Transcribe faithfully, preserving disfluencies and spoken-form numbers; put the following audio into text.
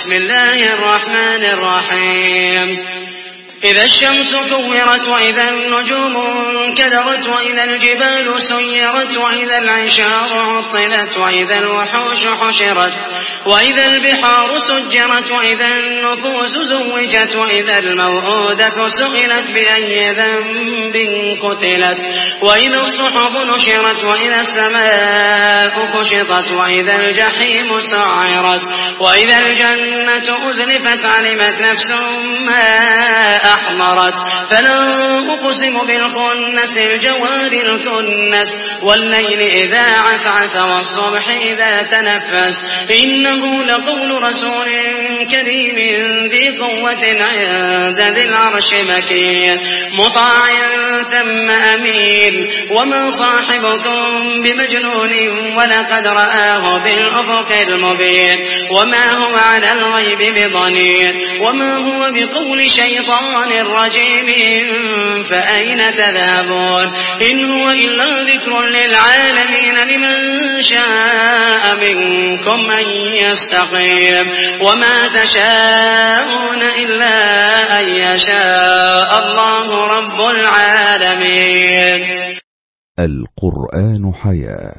بسم الله الرحمن الرحيم إذا الشمس كورت وإذا النجوم انكدرت وإذا الجبال سيرت وإذا العشار عطلت وإذا الوحوش حشرت وإذا البحار سجرت وإذا النفوس زوجت وإذا الموءودة سئلت بأي ذنب قتلت وإذا الصحف نشرت وإذا السماء كشطت وإذا الجحيم سعرت وإذا الجنة أزلفت علمت نفس ما أحمرت فلا أقسم بالخنس الجوار الكنس والليل إذا عسعس والصبح إذا تنفس إنه لقول رسول كريم ذي قوة عند ذي العرش مكين مطاع ثم أمين وما صاحبكم بمجنون ولقد رآه بالأفق المبين وما هو على الغيب بضنين وما هو بقول شيطان الرجيم فأين تذهبون إن هو إلا ذكر للعالمين لمن شاء منكم أن يستقيم وما تشاءون إلا أن يشاء الله رب العالمين. القرآن حياة.